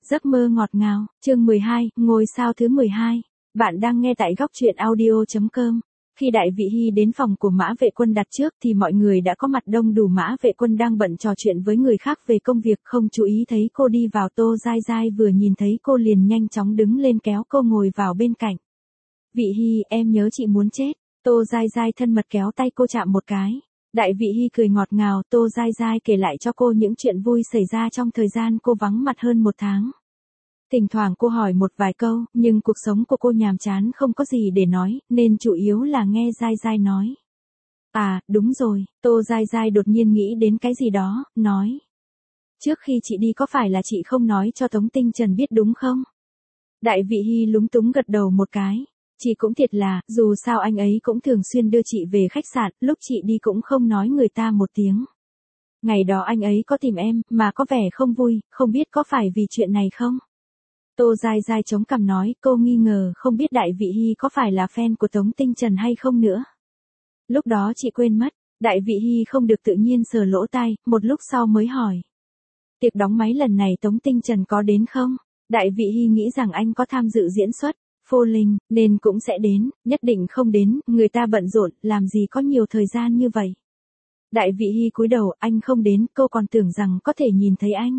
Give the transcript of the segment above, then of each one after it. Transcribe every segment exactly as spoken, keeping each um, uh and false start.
Giấc mơ ngọt ngào, chương mười hai, ngôi sao thứ mười hai. Bạn đang nghe tại góc truyện audio chấm com. Khi Đại Vị Hy đến phòng của Mã Vệ Quân đặt trước thì mọi người đã có mặt đông đủ. Mã Vệ Quân đang bận trò chuyện với người khác về công việc, không chú ý thấy cô đi vào. Tô Dai Dai vừa nhìn thấy cô liền nhanh chóng đứng lên kéo cô ngồi vào bên cạnh. Vị Hy, em nhớ chị muốn chết. Tô Dai Dai thân mật kéo tay cô chạm một cái. Đại Vị Hy cười ngọt ngào. Tô Dai Dai kể lại cho cô những chuyện vui xảy ra trong thời gian cô vắng mặt hơn một tháng. Thỉnh thoảng cô hỏi một vài câu, nhưng cuộc sống của cô nhàm chán không có gì để nói, nên chủ yếu là nghe Dai Dai nói. À, đúng rồi, Tô Dai Dai đột nhiên nghĩ đến cái gì đó, nói. Trước khi chị đi có phải là chị không nói cho Tống Tinh Trần biết đúng không? Đại Vị Hy lúng túng gật đầu một cái. Chị cũng thiệt là, dù sao anh ấy cũng thường xuyên đưa chị về khách sạn, lúc chị đi cũng không nói người ta một tiếng. Ngày đó anh ấy có tìm em, mà có vẻ không vui, không biết có phải vì chuyện này không? Tô Dai Dai chống cằm nói, cô nghi ngờ không biết Đại Vị Hy có phải là fan của Tống Tinh Trần hay không nữa. Lúc đó chị quên mất. Đại Vị Hy không được tự nhiên sờ lỗ tai, một lúc sau mới hỏi. Tiệc đóng máy lần này Tống Tinh Trần có đến không? Đại Vị Hy nghĩ rằng anh có tham dự diễn xuất Phô Linh, nên cũng sẽ đến, nhất định không đến, người ta bận rộn, làm gì có nhiều thời gian như vậy. Đại Vị Hy cúi đầu, anh không đến, cô còn tưởng rằng có thể nhìn thấy anh.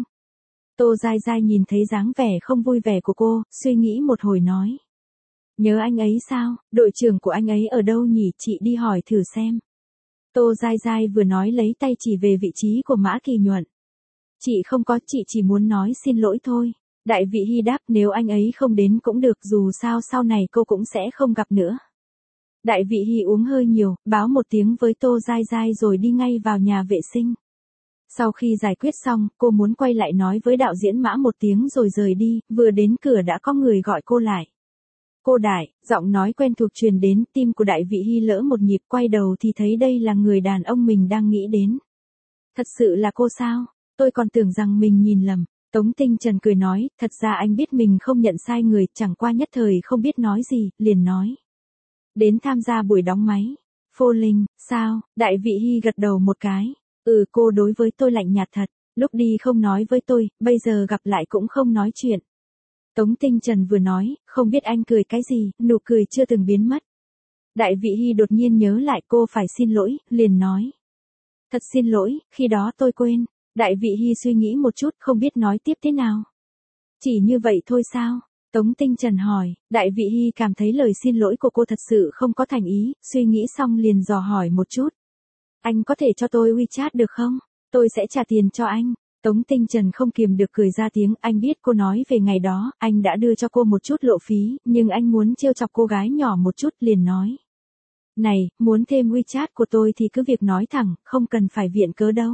Tô Dai Dai nhìn thấy dáng vẻ không vui vẻ của cô, suy nghĩ một hồi nói. Nhớ anh ấy sao, đội trưởng của anh ấy ở đâu nhỉ, chị đi hỏi thử xem. Tô Dai Dai vừa nói lấy tay chỉ về vị trí của Mã Kỳ Nhuận. Chị không có, chị chỉ muốn nói xin lỗi thôi. Đại Vị Hy đáp, nếu anh ấy không đến cũng được, dù sao sau này cô cũng sẽ không gặp nữa. Đại Vị Hy uống hơi nhiều, báo một tiếng với Tô Dai Dai rồi đi ngay vào nhà vệ sinh. Sau khi giải quyết xong, cô muốn quay lại nói với đạo diễn Mã một tiếng rồi rời đi, vừa đến cửa đã có người gọi cô lại. Cô Đại, giọng nói quen thuộc truyền đến, tim của Đại Vị Hy lỡ một nhịp, quay đầu thì thấy đây là người đàn ông mình đang nghĩ đến. Thật sự là cô sao? Tôi còn tưởng rằng mình nhìn lầm. Tống Tinh Trần cười nói, thật ra anh biết mình không nhận sai người, chẳng qua nhất thời không biết nói gì, liền nói. Đến tham gia buổi đóng máy. Phô Linh, sao? Đại Vị Hy gật đầu một cái. Ừ, cô đối với tôi lạnh nhạt thật, lúc đi không nói với tôi, bây giờ gặp lại cũng không nói chuyện. Tống Tinh Trần vừa nói, không biết anh cười cái gì, nụ cười chưa từng biến mất. Đại Vị Hy đột nhiên nhớ lại cô phải xin lỗi, liền nói. Thật xin lỗi, khi đó tôi quên. Đại Vị Hy suy nghĩ một chút, không biết nói tiếp thế nào. Chỉ như vậy thôi sao? Tống Tinh Trần hỏi. Đại Vị Hy cảm thấy lời xin lỗi của cô thật sự không có thành ý, suy nghĩ xong liền dò hỏi một chút. Anh có thể cho tôi WeChat được không? Tôi sẽ trả tiền cho anh. Tống Tinh Trần không kiềm được cười ra tiếng, anh biết cô nói về ngày đó, anh đã đưa cho cô một chút lộ phí, nhưng anh muốn trêu chọc cô gái nhỏ một chút, liền nói. Này, muốn thêm WeChat của tôi thì cứ việc nói thẳng, không cần phải viện cớ đâu.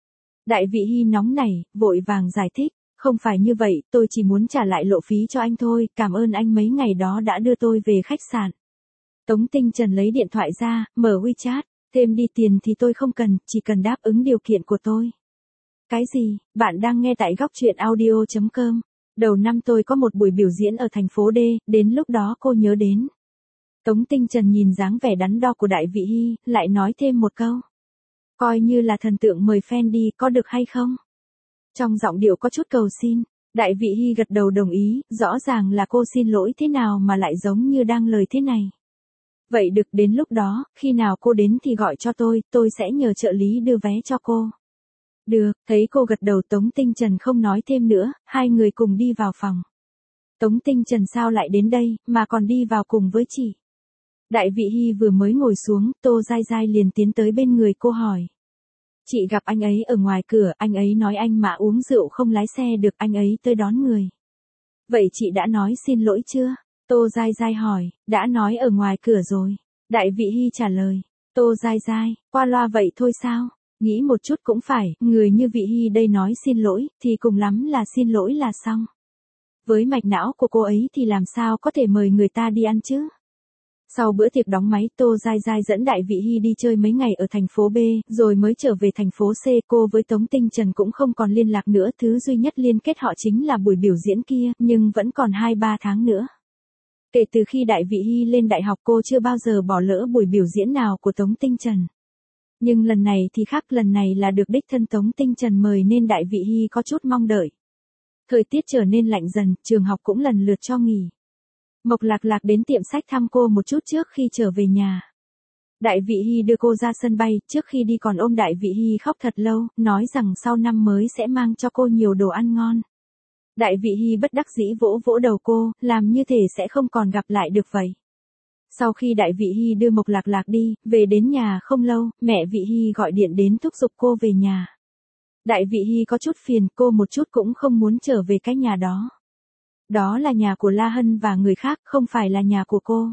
Đại Vị Hy nóng nảy, vội vàng giải thích, không phải như vậy, tôi chỉ muốn trả lại lộ phí cho anh thôi, cảm ơn anh mấy ngày đó đã đưa tôi về khách sạn. Tống Tinh Trần lấy điện thoại ra, mở WeChat. Thêm đi tiền thì tôi không cần, chỉ cần đáp ứng điều kiện của tôi. Cái gì? Bạn đang nghe tại góc truyện audio chấm com. Đầu năm tôi có một buổi biểu diễn ở thành phố D, đến lúc đó cô nhớ đến. Tống Tinh Trần nhìn dáng vẻ đắn đo của Đại Vị Hy, lại nói thêm một câu. Coi như là thần tượng mời fan đi, có được hay không? Trong giọng điệu có chút cầu xin. Đại Vị Hy gật đầu đồng ý, rõ ràng là cô xin lỗi thế nào mà lại giống như đang lời thế này. Vậy được, đến lúc đó, khi nào cô đến thì gọi cho tôi, tôi sẽ nhờ trợ lý đưa vé cho cô. Được, thấy cô gật đầu Tống Tinh Trần không nói thêm nữa, hai người cùng đi vào phòng. Tống Tinh Trần sao lại đến đây, mà còn đi vào cùng với chị? Đại Vị Hy vừa mới ngồi xuống, Tô Dai Dai liền tiến tới bên người cô hỏi. Chị gặp anh ấy ở ngoài cửa, anh ấy nói anh Mã uống rượu không lái xe được, anh ấy tới đón người. Vậy chị đã nói xin lỗi chưa? Tô Dai Dai hỏi, đã nói ở ngoài cửa rồi. Đại Vị Hy trả lời, Tô Dai Dai, qua loa vậy thôi sao? Nghĩ một chút cũng phải, người như Vị Hy đây nói xin lỗi, thì cùng lắm là xin lỗi là xong. Với mạch não của cô ấy thì làm sao có thể mời người ta đi ăn chứ? Sau bữa tiệc đóng máy, Tô Dai Dai dẫn Đại Vị Hy đi chơi mấy ngày ở thành phố B, rồi mới trở về thành phố C. Cô với Tống Tinh Trần cũng không còn liên lạc nữa, thứ duy nhất liên kết họ chính là buổi biểu diễn kia, nhưng vẫn còn hai ba tháng nữa. Kể từ khi Đại Vị Hy lên đại học cô chưa bao giờ bỏ lỡ buổi biểu diễn nào của Tống Tinh Trần. Nhưng lần này thì khác, lần này là được đích thân Tống Tinh Trần mời nên Đại Vị Hy có chút mong đợi. Thời tiết trở nên lạnh dần, trường học cũng lần lượt cho nghỉ. Mộc Lạc Lạc đến tiệm sách thăm cô một chút trước khi trở về nhà. Đại Vị Hy đưa cô ra sân bay, trước khi đi còn ôm Đại Vị Hy khóc thật lâu, nói rằng sau năm mới sẽ mang cho cô nhiều đồ ăn ngon. Đại Vị Hy bất đắc dĩ vỗ vỗ đầu cô, làm như thể sẽ không còn gặp lại được vậy. Sau khi Đại Vị Hy đưa Mộc Lạc Lạc đi, về đến nhà không lâu, mẹ Vị Hy gọi điện đến thúc giục cô về nhà. Đại Vị Hy có chút phiền, cô một chút cũng không muốn trở về cái nhà đó. Đó là nhà của La Hân và người khác, không phải là nhà của cô.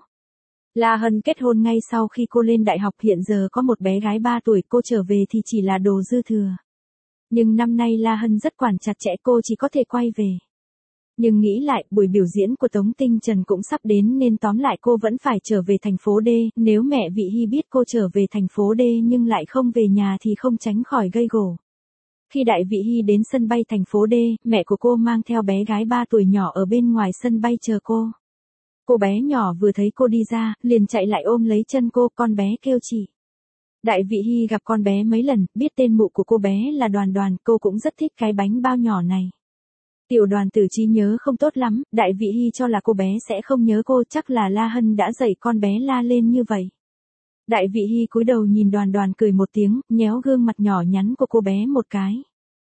La Hân kết hôn ngay sau khi cô lên đại học, hiện giờ có một bé gái ba tuổi, cô trở về thì chỉ là đồ dư thừa. Nhưng năm nay La Hân rất quản chặt chẽ, cô chỉ có thể quay về. Nhưng nghĩ lại, buổi biểu diễn của Tống Tinh Trần cũng sắp đến nên tóm lại cô vẫn phải trở về thành phố D, nếu mẹ Vị Hy biết cô trở về thành phố D nhưng lại không về nhà thì không tránh khỏi gây gổ. Khi Đại Vị Hy đến sân bay thành phố D, mẹ của cô mang theo bé gái ba tuổi nhỏ ở bên ngoài sân bay chờ cô. Cô bé nhỏ vừa thấy cô đi ra, liền chạy lại ôm lấy chân cô, con bé kêu chị. Đại Vị Hy gặp con bé mấy lần, biết tên mụ của cô bé là Đoàn Đoàn, cô cũng rất thích cái bánh bao nhỏ này. Tiểu Đoàn Tử trí nhớ không tốt lắm, Đại Vị Hy cho là cô bé sẽ không nhớ cô, chắc là La Hân đã dạy con bé la lên như vậy. Đại Vị Hy cúi đầu nhìn Đoàn Đoàn cười một tiếng, nhéo gương mặt nhỏ nhắn của cô bé một cái.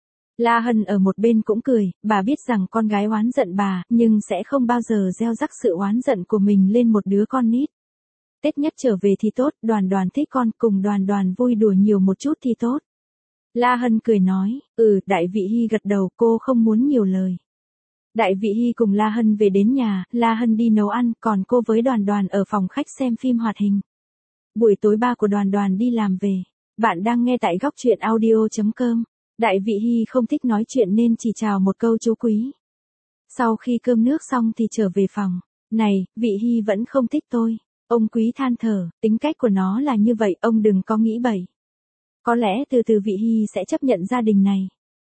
La Hân ở một bên cũng cười, bà biết rằng con gái oán giận bà, nhưng sẽ không bao giờ gieo rắc sự oán giận của mình lên một đứa con nít. Tết nhất trở về thì tốt, Đoàn Đoàn thích con, cùng Đoàn Đoàn vui đùa nhiều một chút thì tốt. La Hân cười nói, ừ, Đại Vị Hy gật đầu, cô không muốn nhiều lời. Đại Vị Hy cùng La Hân về đến nhà, La Hân đi nấu ăn, còn cô với Đoàn Đoàn ở phòng khách xem phim hoạt hình. Buổi tối ba của Đoàn Đoàn đi làm về. Bạn đang nghe tại góc truyện audio chấm com. Đại Vị Hy không thích nói chuyện nên chỉ chào một câu chú Quý. Sau khi cơm nước xong thì trở về phòng. Này, Vị Hy vẫn không thích tôi. Ông Quý than thở, tính cách của nó là như vậy, ông đừng có nghĩ bậy. Có lẽ từ từ Vị Hy sẽ chấp nhận gia đình này.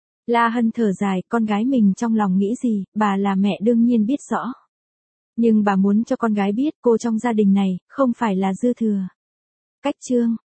La Hân thở dài, con gái mình trong lòng nghĩ gì, bà là mẹ đương nhiên biết rõ. Nhưng bà muốn cho con gái biết cô trong gia đình này, không phải là dư thừa. Cách chương